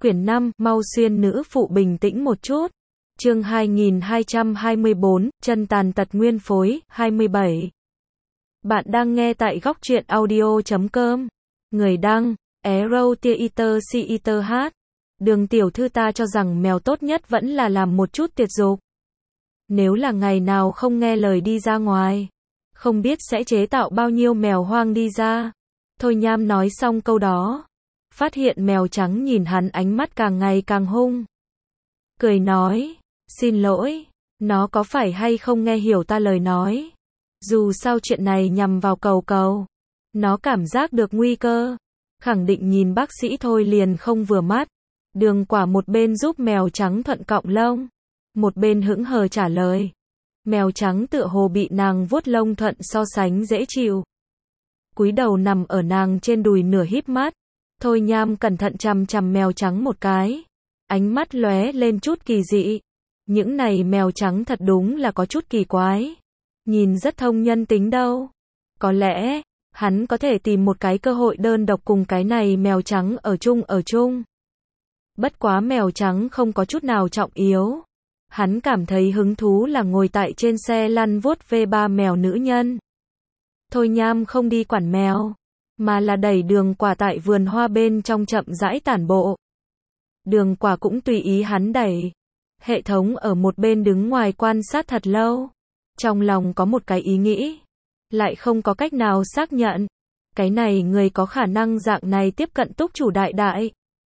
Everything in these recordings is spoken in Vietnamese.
Quyển 5, mau xuyên nữ phụ bình tĩnh một chút. Chương 2224, chân tàn tật nguyên phối, 27. Bạn đang nghe tại góc truyện audio.com. Người đăng, Arrow Theater Theater H. Đường tiểu thư ta cho rằng mèo tốt nhất vẫn là làm một chút tiệt dục. Nếu là ngày nào không nghe lời đi ra ngoài, không biết sẽ chế tạo bao nhiêu mèo hoang đi ra. Thôi Nham nói xong câu đó, phát hiện mèo trắng nhìn hắn ánh mắt càng ngày càng hung. Cười nói, xin lỗi, nó có phải hay không nghe hiểu ta lời nói. Dù sao chuyện này nhằm vào cầu cầu. Nó cảm giác được nguy cơ. Khẳng định nhìn bác sĩ thôi liền không vừa mắt. Đường Quả một bên giúp mèo trắng thuận cọng lông, một bên hững hờ trả lời. Mèo trắng tựa hồ bị nàng vuốt lông thuận so sánh dễ chịu. Cúi đầu nằm ở nàng trên đùi nửa híp mắt. Thôi Nham cẩn thận chằm chằm mèo trắng một cái. Ánh mắt lóe lên chút kỳ dị. Những này mèo trắng thật đúng là có chút kỳ quái. Nhìn rất thông nhân tính đâu. Có lẽ, hắn có thể tìm một cái cơ hội đơn độc cùng cái này mèo trắng ở chung. Bất quá mèo trắng không có chút nào trọng yếu. Hắn cảm thấy hứng thú là ngồi tại trên xe lăn vuốt ve ba mèo nữ nhân. Thôi Nham không đi quản mèo, mà là đẩy Đường Quả tại vườn hoa bên trong chậm rãi tản bộ. Đường Quả cũng tùy ý hắn đẩy. Hệ thống ở một bên đứng ngoài quan sát thật lâu. Trong lòng có một cái ý nghĩ, lại không có cách nào xác nhận. Cái này người có khả năng dạng này tiếp cận túc chủ đại đại.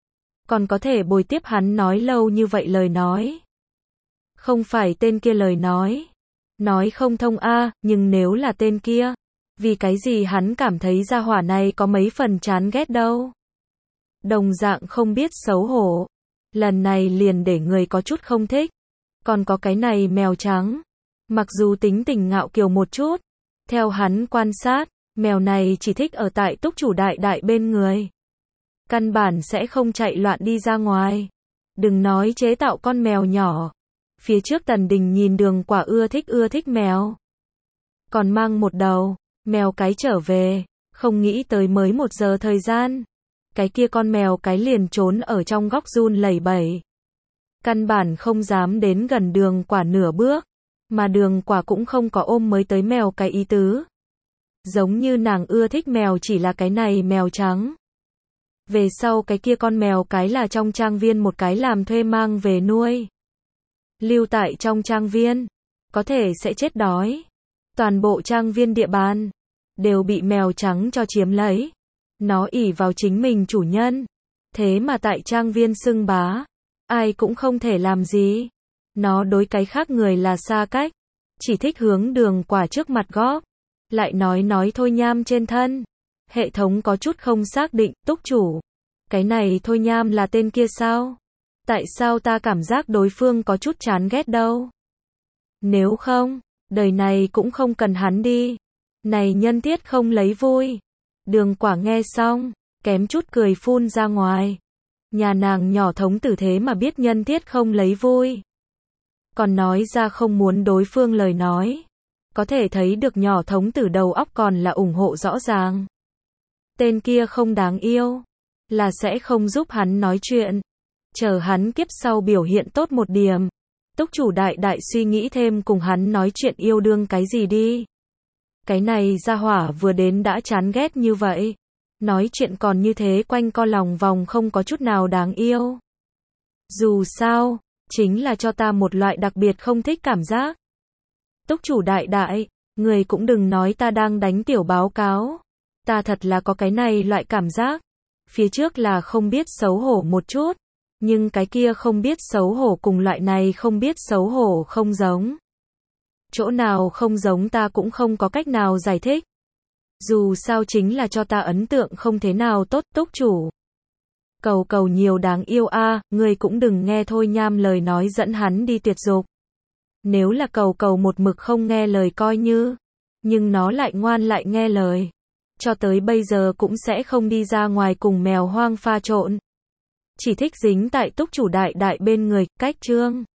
Còn có thể bồi tiếp hắn nói lâu như vậy lời nói. Không phải tên kia lời nói. Nói không thông a, nhưng nếu là tên kia, vì cái gì hắn cảm thấy gia hỏa này có mấy phần chán ghét đâu. Đồng dạng không biết xấu hổ. Lần này liền để người có chút không thích. Còn có cái này mèo trắng. Mặc dù tính tình ngạo kiều một chút, theo hắn quan sát, mèo này chỉ thích ở tại túc chủ đại đại bên người. Căn bản sẽ không chạy loạn đi ra ngoài. Đừng nói chế tạo con mèo nhỏ. Phía trước Tần Đình nhìn Đường Quả ưa thích mèo. Còn mang một đầu mèo cái trở về, không nghĩ tới mới 1 giờ thời gian. Cái kia con mèo cái liền trốn ở trong góc run lẩy bẩy. Căn bản không dám đến gần Đường Quả nửa bước. Mà Đường Quả cũng không có ôm mới tới mèo cái ý tứ. Giống như nàng ưa thích mèo chỉ là cái này mèo trắng. Về sau cái kia con mèo cái là trong trang viên một cái làm thuê mang về nuôi. Lưu tại trong trang viên, có thể sẽ chết đói. Toàn bộ trang viên địa bàn đều bị mèo trắng cho chiếm lấy. Nó ỷ vào chính mình chủ nhân. Thế mà tại trang viên xưng bá, ai cũng không thể làm gì. Nó đối cái khác người là xa cách, chỉ thích hướng Đường Quả trước mặt góp. Lại nói Thôi Nham trên thân. Hệ thống có chút không xác định, túc chủ. Cái này Thôi Nham là tên kia sao? Tại sao ta cảm giác đối phương có chút chán ghét đâu? Nếu không, đời này cũng không cần hắn đi. Này nhân tiết không lấy vui. Đường Quả nghe xong, kém chút cười phun ra ngoài. Nhà nàng nhỏ thống tử thế mà biết nhân tiết không lấy vui. Còn nói ra không muốn đối phương lời nói. Có thể thấy được nhỏ thống tử đầu óc còn là ủng hộ rõ ràng. Tên kia không đáng yêu, là sẽ không giúp hắn nói chuyện. Chờ hắn kiếp sau biểu hiện tốt một điểm. Túc chủ đại đại suy nghĩ thêm cùng hắn nói chuyện yêu đương cái gì đi. Cái này gia hỏa vừa đến đã chán ghét như vậy. Nói chuyện còn như thế quanh co lòng vòng không có chút nào đáng yêu. Dù sao, chính là cho ta một loại đặc biệt không thích cảm giác. Túc chủ đại đại, người cũng đừng nói ta đang đánh tiểu báo cáo. Ta thật là có cái này loại cảm giác. Phía trước là không biết xấu hổ một chút. Nhưng cái kia không biết xấu hổ cùng loại này không biết xấu hổ không giống. Chỗ nào không giống ta cũng không có cách nào giải thích. Dù sao chính là cho ta ấn tượng không thế nào tốt. Túc chủ. Cầu cầu nhiều đáng yêu a, người cũng đừng nghe Thôi Nham lời nói dẫn hắn đi tuyệt dục. Nếu là cầu cầu một mực không nghe lời coi như. Nhưng nó lại ngoan lại nghe lời. Cho tới bây giờ cũng sẽ không đi ra ngoài cùng mèo hoang pha trộn. Chỉ thích dính tại túc chủ đại đại bên người. Cách chương